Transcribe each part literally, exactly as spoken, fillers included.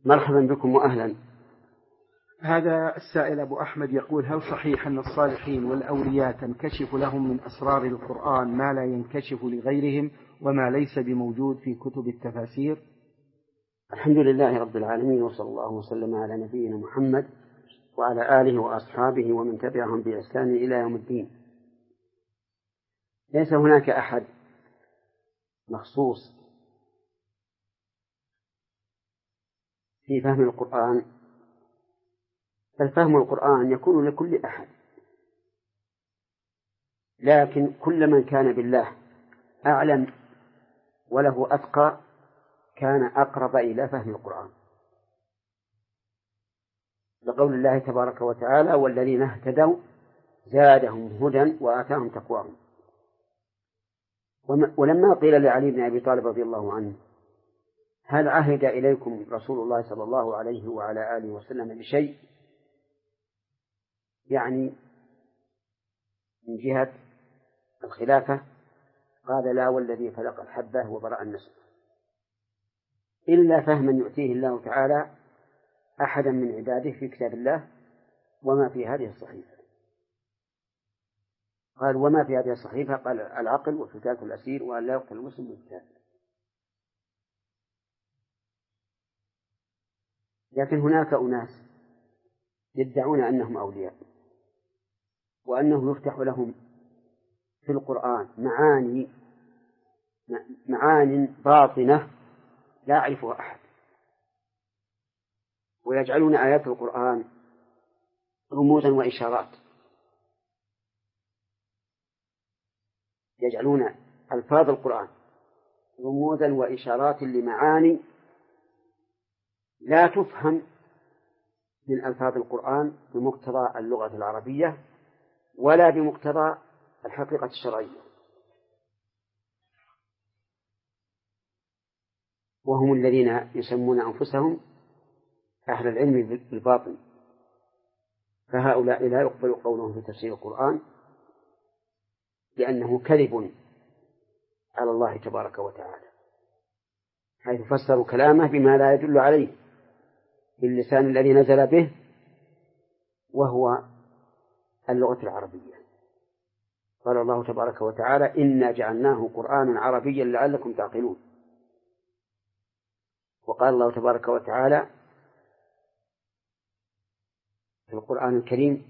مرحبا بكم وأهلا. هذا السائل أبو أحمد يقول: هل صحيح أن الصالحين والأولياء تنكشف لهم من أسرار القرآن ما لا ينكشف لغيرهم وما ليس بموجود في كتب التفاسير؟ الحمد لله رب العالمين، وصلى الله وسلم على نبينا محمد وعلى آله وأصحابه ومن تبعهم بإحسان إلى يوم الدين. ليس هناك أحد مخصوص في فهم القرآن، بل فهم القرآن يكون لكل أحد، لكن كل من كان بالله أعلم وله أتقى كان أقرب إلى فهم القرآن، لقول الله تبارك وتعالى: والذين اهتدوا زادهم هدى وآتاهم تقواهم. ولما قيل لعلي بن أبي طالب رضي الله عنه: هل عهد إليكم رسول الله صلى الله عليه وعلى آله وسلم بشيء، يعني من جهة الخلافة؟ قال: لا والذي فلق الحبة وبرأ النسمة، إلا فهما يؤتيه الله تعالى أحدا من عباده في كتاب الله وما في هذه الصحيفة. قال: وما في هذه الصحيفة؟ قال: العقل وفتاة الأسير وأن لا يقتل المسلم بالكافر. لكن هناك أناس يدعون أنهم أولياء، وأنه يفتح لهم في القرآن معاني معاني باطنة لا يعرفها أحد، ويجعلون آيات القرآن رموزا وإشارات، يجعلون ألفاظ القرآن رموزا وإشارات لمعاني لا تفهم من ألفاظ القرآن بمقتضى اللغة العربية ولا بمقتضى الحقيقة الشرعية. وهم الذين يسمون أنفسهم أهل العلم بالباطن، فهؤلاء لا يقبل قولهم في تفسير القرآن لأنه كذب على الله تبارك وتعالى، حيث فسروا كلامه بما لا يدل عليه باللسان الذي نزل به وهو اللغة العربية. قال الله تبارك وتعالى: إنا جعلناه قرآنا عربيا لعلكم تعقلون. وقال الله تبارك وتعالى في القرآن الكريم: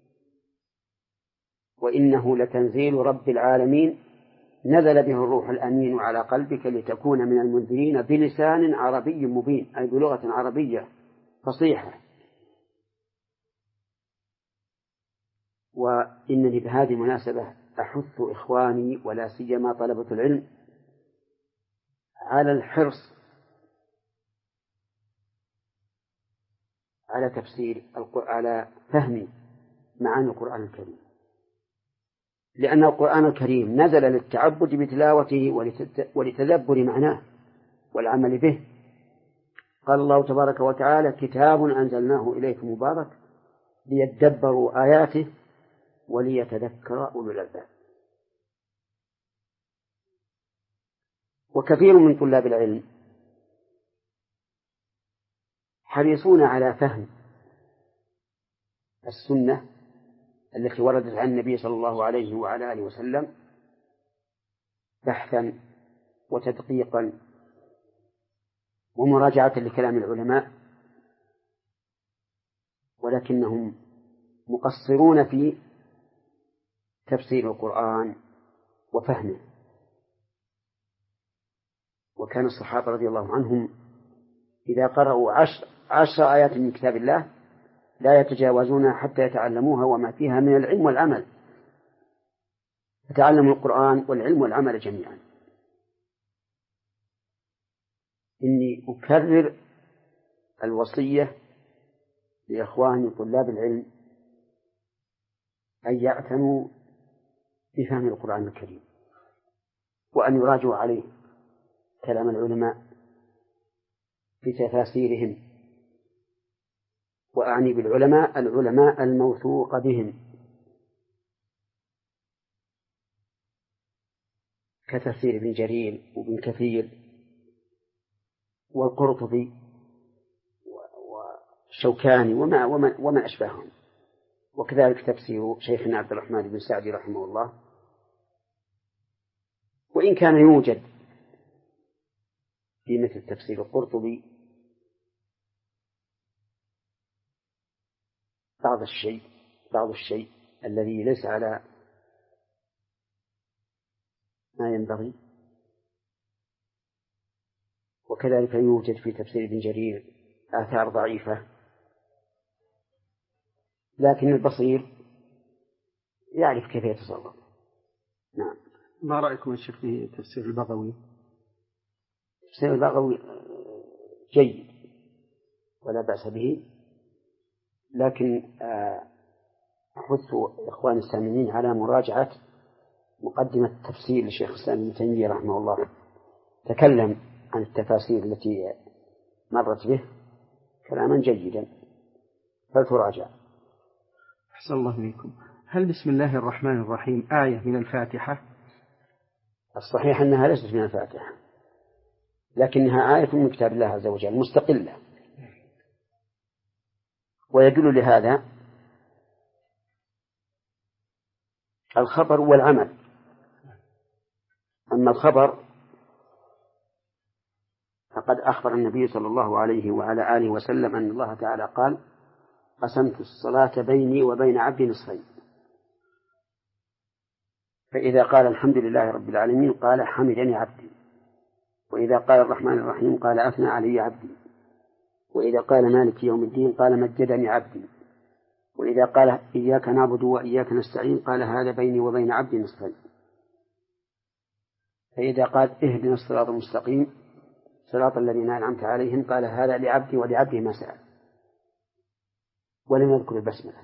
وإنه لتنزيل رب العالمين نزل به الروح الأمين على قلبك لتكون من المنذرين بلسان عربي مبين، أي بلغة عربية فصيحة. وإنني بهذه المناسبة أحث إخواني ولا سيما طلبة العلم على الحرص على تفسير على فهم معاني القرآن الكريم، لأن القرآن الكريم نزل للتعبد بتلاوته ولتدبر معناه والعمل به. قال الله تبارك وتعالى: كتاب أنزلناه إليك مبارك ليدبروا آياته وليتذكر أولو الألباب. وكثير من طلاب العلم حريصون على فهم السنة التي وردت عن النبي صلى الله عليه وعلى آله وسلم بحثا وتدقيقا ومراجعة لكلام العلماء، ولكنهم مقصرون في تفسير القرآن وفهمه. وكان الصحابة رضي الله عنهم إذا قرأوا عشر, عشر آيات من كتاب الله لا يتجاوزونها حتى يتعلموها وما فيها من العلم والعمل، يتعلموا القرآن والعلم والعمل جميعا. إني أكرر الوصية لإخواني طلاب العلم أن يعتنوا بفهم القرآن الكريم، وأن يراجعوا عليه كلام العلماء في تفاسيرهم، وأعني بالعلماء العلماء الموثوق بهم كتفسير ابن جرير وابن كثير والقرطبي الشوكاني وما ومن, ومن أشباههم، وكذلك تفسير شيخنا عبد الرحمن بن سعدي رحمه الله، وإن كان يوجد في مثل تفسير القرطبي بعض الشيء بعض الشيء الذي ليس على ما ينبغي، وكذلك يوجد في تفسير ابن جرير آثار ضعيفة، لكن البصير يعرف كيف يتصرف. نعم. ما رأيكم يا شيخ في تفسير البغوي؟ تفسير البغوي جيد ولا بأس به، لكن أحث إخوان السامعين على مراجعة مقدمة تفسير لشيخ الإسلام ابن تيمية رحمه الله، تكلم عن التفاسير التي مرت به كلاما جيدا، فلتراجع. أحسن الله إليكم. هل بسم الله الرحمن الرحيم آية من الفاتحة؟ الصحيح أنها ليست من الفاتحة، لكنها آية من كتاب الله عز وجل مستقلة، ويدل لهذا الخبر والعمل. أما الخبر فقد أخبر النبي صلى الله عليه وعلى آله وسلم أن الله تعالى قال: قسمت الصلاة بيني وبين عبدي نصفين، فإذا قال الحمد لله رب العالمين قال حمدني عبدي، وإذا قال الرحمن الرحيم قال أثنى علي عبدي، وإذا قال مالك يوم الدين قال مجدني عبدي، وإذا قال إياك نعبد وإياك نستعين قال هذا بيني وبين عبدي نصفين، فإذا قال اهدنا الصراط المستقيم صراط الذين أنعمت عليهم قال هذا لعبدي ولعبدي ما سأل، ولم يذكر البسملة.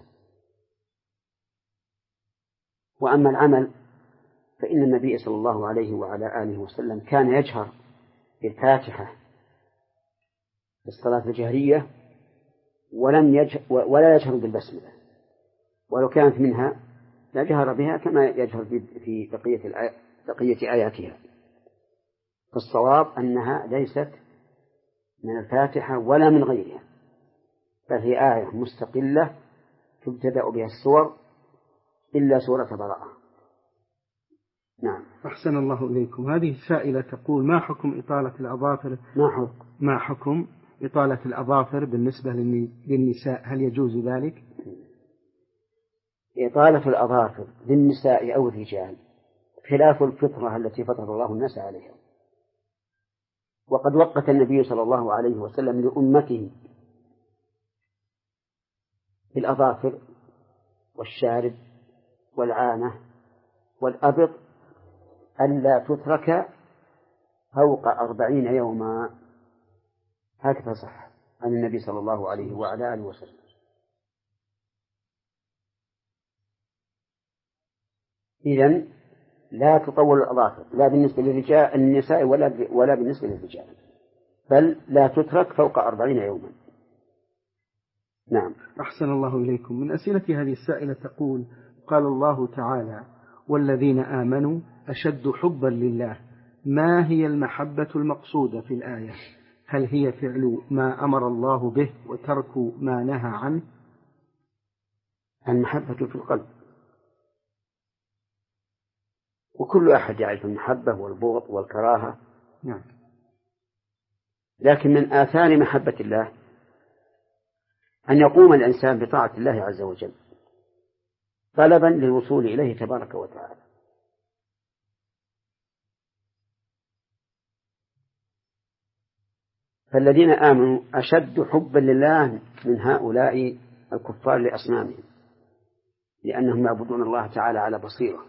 وأما العمل فإن النبي صلى الله عليه وعلى آله وسلم كان يجهر بالفاتحة في الصلاة الجهرية ولم يجهر ولا يجهر بالبسملة، ولو كانت منها لجهر بها كما يجهر في بقية بقية آياتها. فالصواب أنها ليست من الفاتحة ولا من غيرها، بل هي آية مستقلة تبتدأ بها السور إلا سورة براءة. نعم. أحسن الله إليكم. هذه السائلة تقول: ما حكم إطالة الأظافر ما حكم ما حكم إطالة الأظافر بالنسبة للنساء؟ هل يجوز ذلك؟ إطالة الأظافر للنساء أو الرجال خلاف الفطرة التي فطر الله الناس عليها، وقد وقت النبي صلى الله عليه وسلم لأمته بالأظافر والشارب والعانة والأبط ألا تترك فوق أربعين يوما، هكذا صح عن النبي صلى الله عليه وعلى آله وسلم. إذن لا تطول الأظافر لا بالنسبة للرجال النساء ولا ولا بالنسبة للرجال، بل لا تترك فوق أربعين يوما. نعم. أحسن الله إليكم. من أسئلة هذه السائلة تقول: قال الله تعالى: والذين آمنوا أشد حبا لله، ما هي المحبة المقصودة في الآية؟ هل هي فعل ما أمر الله به وترك ما نهى عنه؟ المحبة في القلب، وكل أحد يعرف المحبة والبغض والكراهة. نعم. لكن من آثار محبة الله أن يقوم الإنسان بطاعة الله عز وجل طلبا للوصول إليه تبارك وتعالى. فالذين آمنوا أشد حبا لله من هؤلاء الكفار لأصنامهم، لأنهم يعبدون الله تعالى على بصيرة،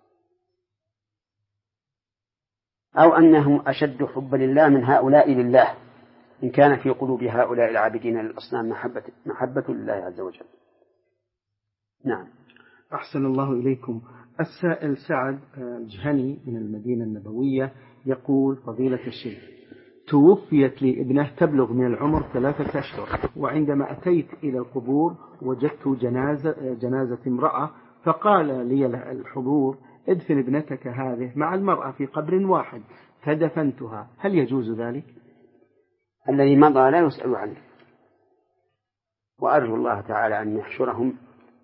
أو أنهم أشد حبا لله من هؤلاء لله، إن كان في قلوب هؤلاء العابدين للأصنام محبة, محبة لله عز وجل. نعم. أحسن الله إليكم. السائل سعد الجهني من المدينة النبوية يقول: فضيلة الشيخ، توفيت لي ابنة تبلغ من العمر ثلاثة أشهر، وعندما أتيت إلى القبور وجدت جنازة, جنازة امرأة، فقال لي الحضور: ادفن ابنتك هذه مع المرأة في قبر واحد، فدفنتها، هل يجوز ذلك؟ الذي مضى لا يسأل عنه، وأرجو الله تعالى أن يحشرهم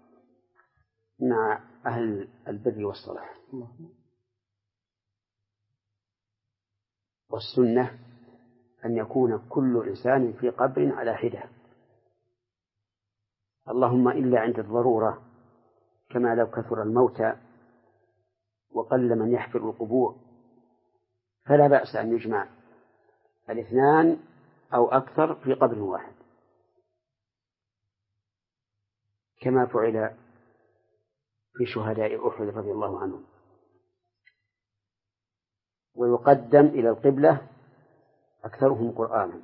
مع أهل البر والصلاح. والسنة أن يكون كل إنسان في قبر على حدة، اللهم إلا عند الضرورة، كما لو كثر الموتى وقل من يحفر القبور، فلا بأس أن يجمع الاثنان أو أكثر في قبر واحد، كما فعل في شهداء أحد رضي الله عنهم. ويقدم إلى القبلة أكثرهم قرآنا.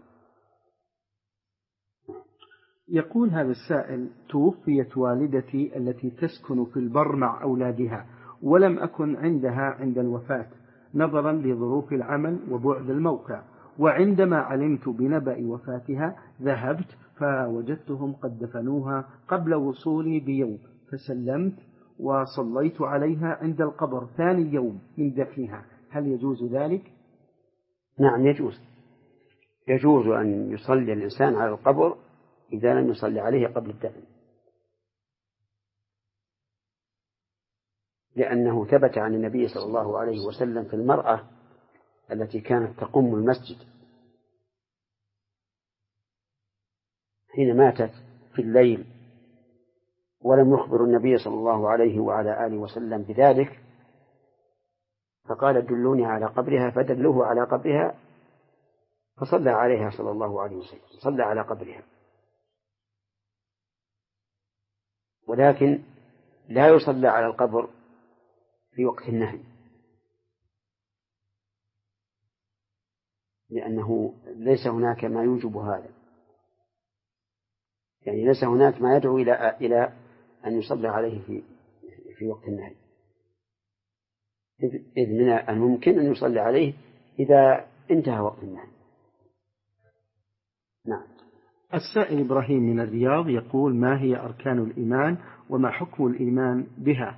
يقول هذا السائل: توفيت والدتي التي تسكن في البر مع أولادها، ولم أكن عندها عند الوفاة نظرا لظروف العمل وبعد الموقع، وعندما علمت بنبأ وفاتها ذهبت فوجدتهم قد دفنوها قبل وصولي بيوم، فسلمت وصليت عليها عند القبر ثاني يوم من دفنها، هل يجوز ذلك؟ نعم يجوز، يجوز أن يصلي الإنسان على القبر إذا لم يصلي عليه قبل الدفن، لأنه ثبت عن النبي صلى الله عليه وسلم في المرأة التي كانت تقوم المسجد حين ماتت في الليل ولم يخبر النبي صلى الله عليه وعلى آله وسلم بذلك، فقال: دلوني على قبرها، فدلوه على قبرها فصلى عليها صلى الله عليه وسلم، صلى على قبرها. ولكن لا يصلى على القبر في وقت النهي، لأنه ليس هناك ما يوجب هذا، يعني ليس هناك ما يدعو إلى إلى أن يصلى عليه في في وقت النهي، إذ من الممكن أن يصلي عليه إذا انتهى وقت النهي. نعم. السائل إبراهيم من الرياض يقول: ما هي أركان الإيمان وما حكم الإيمان بها؟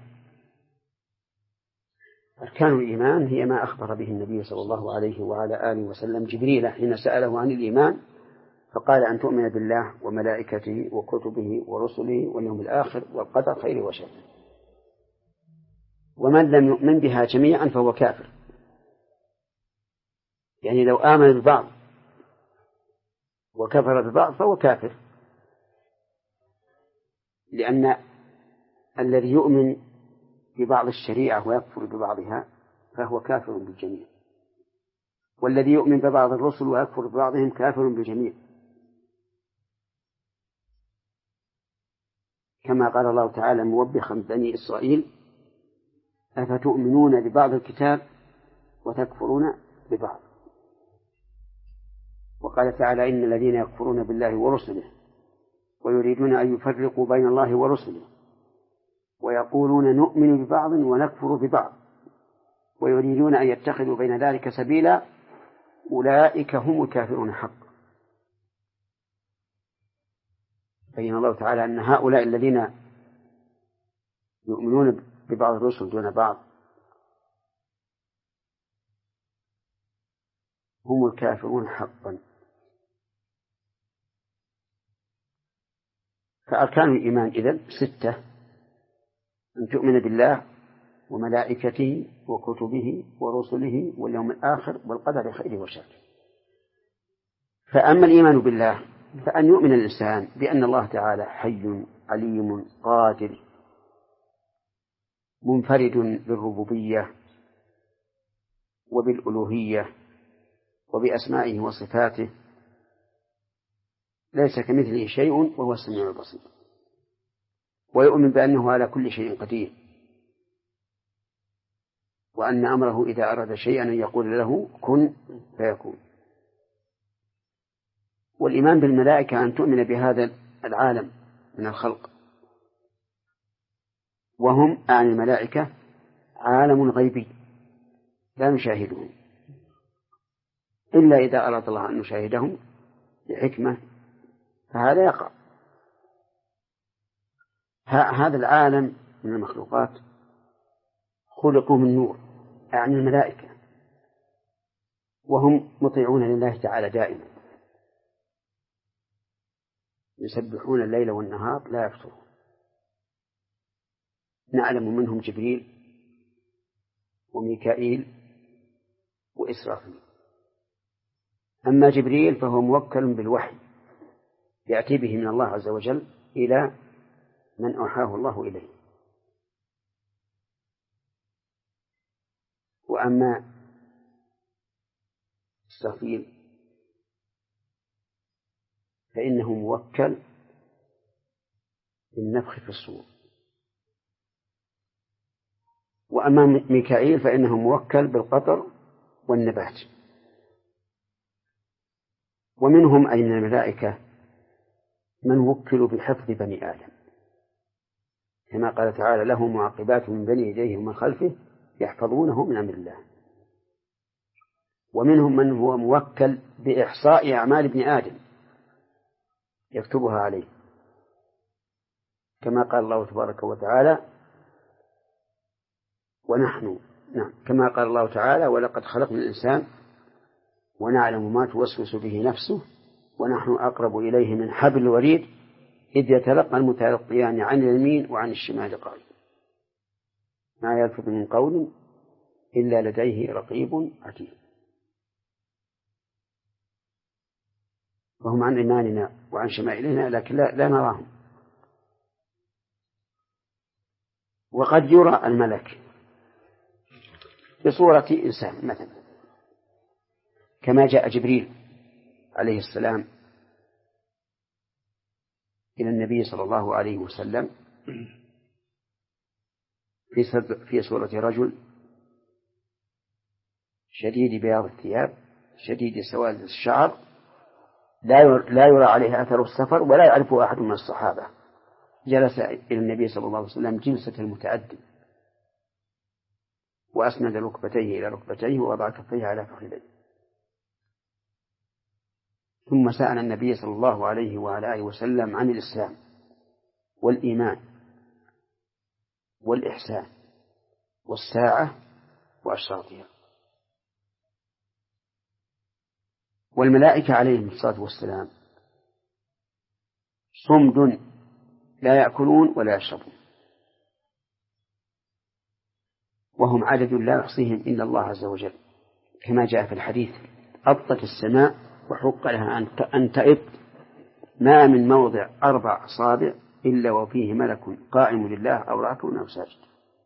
أركان الإيمان هي ما أخبر به النبي صلى الله عليه وعلى آله وسلم جبريل حين سأله عن الإيمان، فقال: أن تؤمن بالله وملائكته وكتبه ورسله واليوم الآخر والقدر خيره وشره. ومن لم يؤمن بها جميعا فهو كافر، يعني لو آمن ببعض وكفر ببعض فهو كافر، لأن الذي يؤمن ببعض الشريعة ويكفر ببعضها فهو كافر بالجميع، والذي يؤمن ببعض الرسل ويكفر ببعضهم كافر بالجميع، كما قال الله تعالى موبخا بني إسرائيل: أفتؤمنون ببعض الكتاب وتكفرون ببعض. وقال تعالى: إن الذين يكفرون بالله ورسله ويريدون أن يفرقوا بين الله ورسله ويقولون نؤمن ببعض ونكفر ببعض ويريدون أن يتخذوا بين ذلك سبيلا أولئك هم الكافرون حقا. بين الله تعالى أن هؤلاء الذين يؤمنون ببعض الرسل دون بعض هم الكافرون حقا. فأركان الإيمان إذن ستة: أن تؤمن بالله وملائكته وكتبه ورسله واليوم الآخر والقدر خيره وشره. فأما الإيمان بالله فأن يؤمن الإنسان بأن الله تعالى حي عليم قادر منفرد بالربوبية وبالألوهية وبأسمائه وصفاته، ليس كمثله شيء وهو السميع البصير. ويؤمن بأنه على كل شيء قدير، وأن أمره إذا أراد شيئا أن يقول له كن فيكون. والإيمان بالملائكة أن تؤمن بهذا العالم من الخلق، وهم أعني الملائكة عالم غيبي لا نشاهدهم إلا إذا أراد الله أن نشاهدهم بحكمة، فهذا يقع. هذا العالم من المخلوقات خلقوا من نور، أعني الملائكة، وهم مطيعون لله تعالى دائما، يسبحون الليل والنهار لا يفترون. نعلم منهم جبريل وميكائيل وإسرافيل. أما جبريل فهو موكل بالوحي يأتي به من الله عز وجل إلى من أوحاه الله إليه. وأما إسرافيل فإنه موكل بالنفخ في الصور. وأما ميكائيل فإنه موكل بالقطر والنبات. ومنهم أي من الملائكة من وكلوا بحفظ بني آدم، كما قال تعالى: له معقبات من بين يديه ومن خلفه يحفظونه من أمر الله. ومنهم من هو موكل بإحصاء أعمال ابن آدم يكتبها عليه، كما قال الله تبارك وتعالى: ونحن نعم كما قال الله تعالى: ولقد خلقنا الإنسان ونعلم ما توسوس به نفسه ونحن أقرب إليه من حبل الوريد إذ يتلقى المتلقيان عن اليمين وعن الشمال قعيد ما يلفظ من قول إلا لديه رقيب عتيد. وهم عن إيماننا وعن شمائلنا لكن لا, لا نراهم. وقد يرى الملك بصورة إنسان مثلا، كما جاء جبريل عليه السلام إلى النبي صلى الله عليه وسلم في صورة رجل شديد بياض الثياب شديد سواد الشعر لا يرى عليه أثر السفر ولا يعرفه أحد من الصحابة. جلس إلى النبي صلى الله عليه وسلم جلسة المتأدب وأسند ركبتيه إلى ركبتيه ووضع كفيه على فخذيه، ثم سأل النبي صلى الله عليه وعلى آله وسلم عن الإسلام والإيمان والإحسان والساعة وأشراطها. والملائكة عليهم الصلاة والسلام صمد لا يأكلون ولا يشربون، وهم عدد لا يحصيهم إلا الله عز وجل، كما جاء في الحديث: أطت السماء وحق لها أن تئط ما من موضع أربع أصابع إلا وفيه ملك قائم لله أو راكع أو ساجد.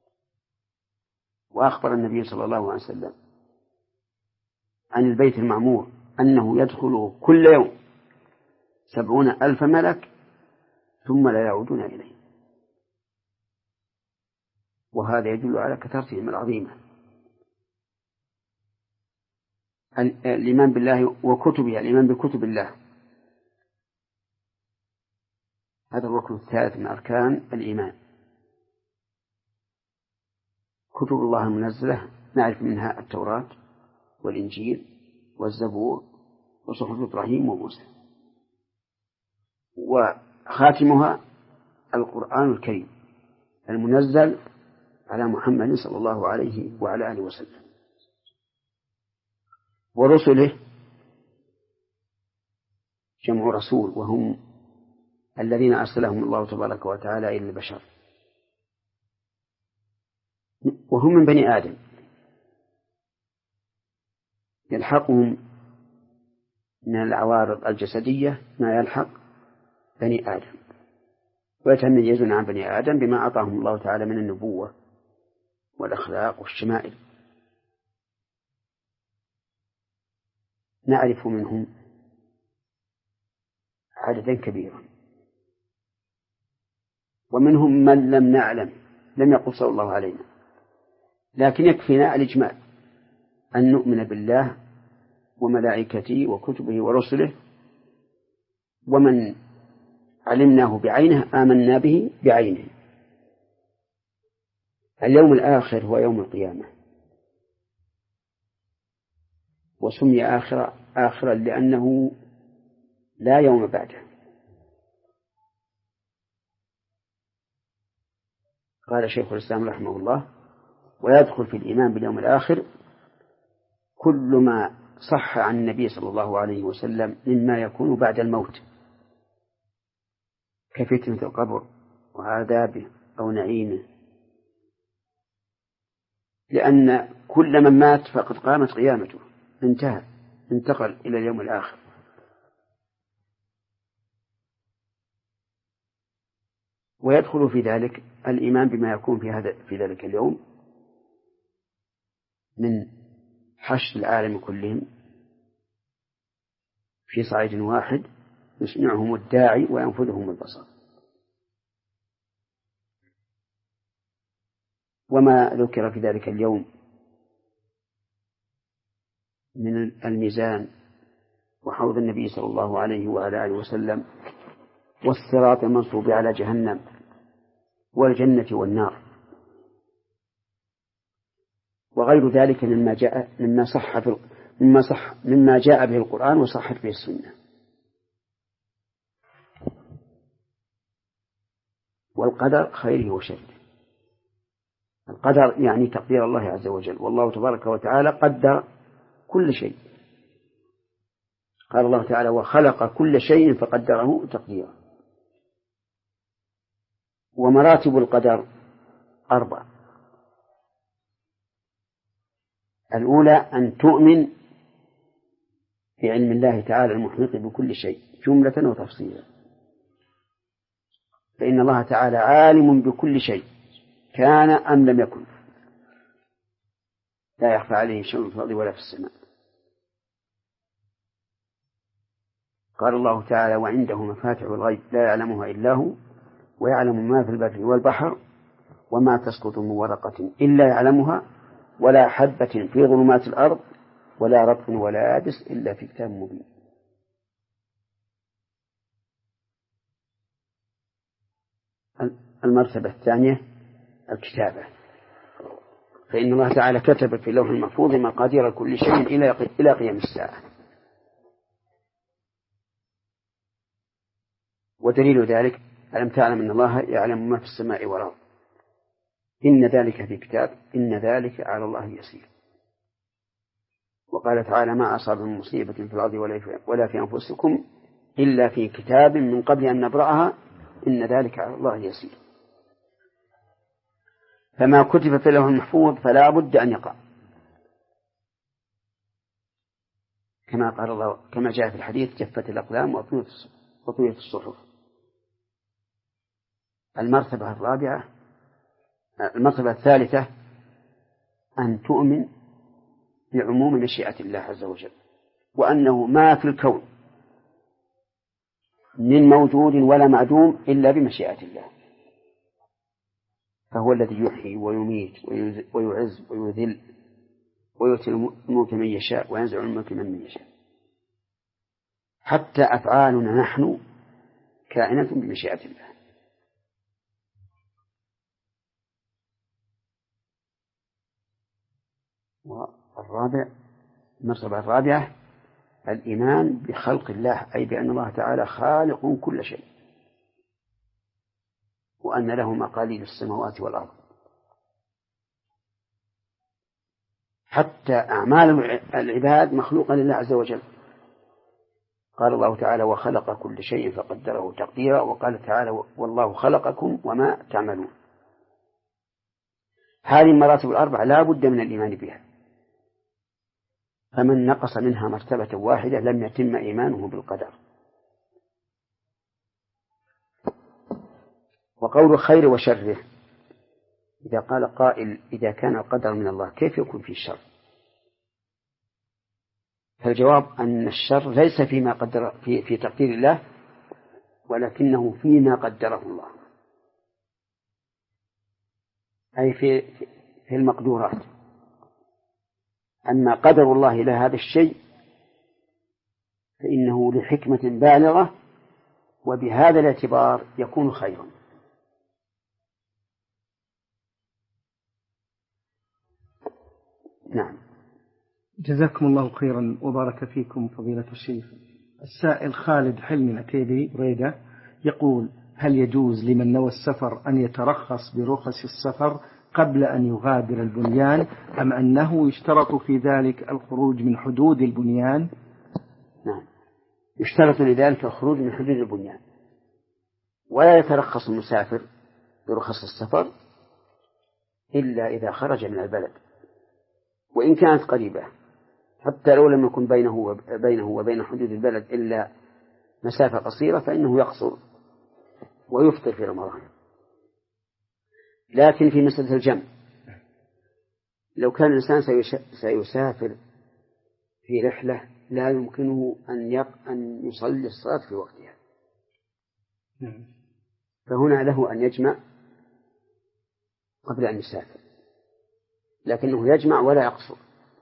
وأخبر النبي صلى الله عليه وسلم عن البيت المعمور أنه يدخل كل يوم سبعون ألف ملك ثم لا يعودون إليه، وهذا يدل على كثرتهم العظيمة. الإيمان بالله وكتبه، الإيمان بكتب الله، هذا الركن الثالث من أركان الإيمان. كتب الله المنزلة نعرف منها التوراة والإنجيل والزبور وصحف إبراهيم وموسى، وخاتمها القرآن الكريم المنزل على محمد صلى الله عليه وعلى آله وسلم. ورسله جمع رسول، وهم الذين أرسلهم الله تبارك وتعالى إلى البشر، وهم من بني آدم يلحقهم من العوارض الجسدية ما يلحق بني آدم، ويتميزون عن بني آدم بما أعطاهم الله تعالى من النبوة والأخلاق والشمائل. نعرف منهم عددا كبيرا، ومنهم من لم نعلم لم يقص الله علينا، لكن يكفينا الإجمال أن نؤمن بالله وملائكته وكتبه ورسله، ومن علمناه بعينه آمنا به بعينه. اليوم الآخر هو يوم القيامة، وسمي آخر آخرا لأنه لا يوم بعده. قال شيخ الإسلام رحمه الله: ويدخل في الإيمان باليوم الآخر كل ما صح عن النبي صلى الله عليه وسلم مما يكون بعد الموت كفتنة القبر وعذابه أو نعيمه، لأن كل من مات فقد قامت قيامته، انتهى، انتقل إلى اليوم الآخر. ويدخل في ذلك الإيمان بما يكون في هذا في ذلك اليوم من حشد العالم كلهم في صعيد واحد يسمعهم الداعي وينفذهم البصر. وما ذكر في ذلك اليوم من الميزان وحوض النبي صلى الله عليه وعلى آله وسلم والصراط المنصوب على جهنم والجنة والنار وغير ذلك مما جاء مما صح في مما صح مما جاء به القرآن وصحت به السنة. والقدر خيره وشره. القدر يعني تقدير الله عز وجل، والله تبارك وتعالى قدر كل شيء. قال الله تعالى: وخلق كل شيء فقدره تقديرا. ومراتب القدر أربع: الأولى أن تؤمن بعلم الله تعالى المحيط بكل شيء جملة وتفصيلا، فإن الله تعالى عالم بكل شيء كان أم لم يكن، لا يخفى عليه شيء في الأرض ولا في السماء. قال الله تعالى: وعنده مفاتح الغيب لا يعلمها إلا هو ويعلم ما في البر والبحر وما تسقط من ورقة إلا يعلمها ولا حبة في ظلمات الأرض ولا رطب ولا يابس إلا في كتاب مبين. المرتبة الثانية الكتابة، فإن الله تعالى كتب في اللوح المحفوظ مقادير كل شيء إلى قيام الساعة. ودليل ذلك: ألم تعلم أن الله يعلم ما في السماء والأرض إن ذلك في كتاب إن ذلك على الله يسير. وقال تعالى: ما أصاب من مصيبة في الأرض ولا في أنفسكم إلا في كتاب من قبل أن نبرأها إن ذلك على الله يسير. فما كتب في اللوح المحفوظ فلا بد أن يقع، كما قال الله كما جاء في الحديث: جفت الأقلام وطويت الصحف. المرتبة الرابعة المرتبة الثالثة أن تؤمن بعموم مشيئة الله عز وجل، وأنه ما في الكون من موجود ولا معدوم إلا بمشيئة الله، فهو الذي يحيي ويميت ويعز ويذل ويؤتي الملك من يشاء وينزع الملك من يشاء. حتى أفعالنا نحن كائنة بمشيئة الله. والرابع المرتبة الرابعة الإيمان بخلق الله، أي بأن الله تعالى خالق كل شيء، وأن له مقاليد السماوات والأرض. حتى أعمال العباد مخلوقة لله عز وجل. قال الله تعالى: وخلق كل شيء فقدره تقديرا. وقال تعالى: والله خلقكم وما تعملون. هذه المراتب الأربع لا بد من الإيمان بها، فمن نقص منها مرتبة واحدة لم يتم إيمانه بالقدر. وقول خير وشره، إذا قال قائل: إذا كان القدر من الله كيف يكون في الشر؟ فالجواب أن الشر ليس فيما قدر في, في تقدير الله، ولكنه فيما قدره الله، أي في, في المقدورات. أما قدر الله إلى هذا الشيء فإنه لحكمة بالغة، وبهذا الاعتبار يكون خيرا. نعم. جزاكم الله خيرا وبارك فيكم فضيلة الشيخ. السائل خالد حلمي العتيبي بريدة يقول: هل يجوز لمن نوى السفر أن يترخص برخص السفر قبل أن يغادر البنيان، أم أنه يشترط في ذلك الخروج من حدود البنيان؟ نعم، يشترط لذلك الخروج من حدود البنيان، ولا يترخص المسافر برخص السفر إلا إذا خرج من البلد، وإن كانت قريبة، حتى لو لم يكن بينه وبينه وبين حدود البلد إلا مسافة قصيرة فإنه يقصر ويفطر في رمضان. لكن في مسألة الجمع، لو كان الإنسان سيسافر في رحلة لا يمكنه أن أن يصلي الصلاة في وقتها، فهنا له أن يجمع قبل أن يسافر، لكنه يجمع ولا يقصر،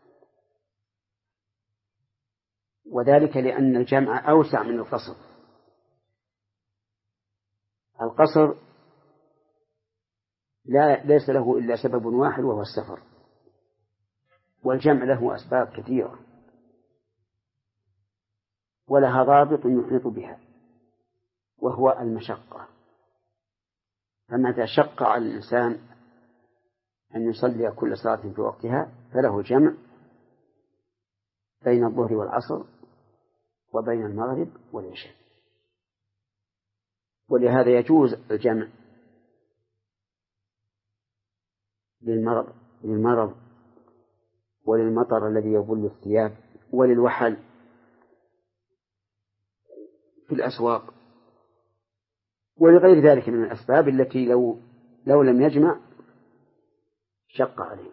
وذلك لأن الجمع أوسع من القصر. القصر لا ليس له إلا سبب واحد وهو السفر، والجمع له أسباب كثيرة ولها ضابط يحيط بها، وهو المشقة. فمتى شق على الإنسان أن يصلي كل صلاة في وقتها فله جمع بين الظهر والعصر وبين المغرب والعشاء. ولهذا يجوز الجمع للمرض للمرض وللمطر الذي يبل الثياب وللوحل في الأسواق ولغير ذلك من الأسباب التي لو لو لم يجمع شق عليه.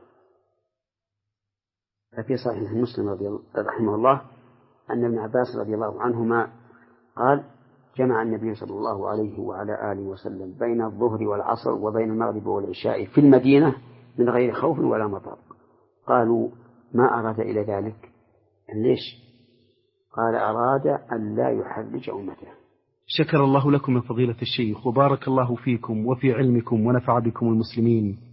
ففي صحيح مسلم رضي الله رحمه الله أن ابن عباس رضي الله عنهما قال: جمع النبي صلى الله عليه وعلى آله وسلم بين الظهر والعصر وبين المغرب والعشاء في المدينة من غير خوف ولا مطر. قالوا: ما أراد إلى ذلك؟ ليش؟ قال: أراد أن لا يحرج أمته. شكر الله لكم من فضيلة الشيخ، وبارك الله فيكم وفي علمكم ونفع بكم المسلمين.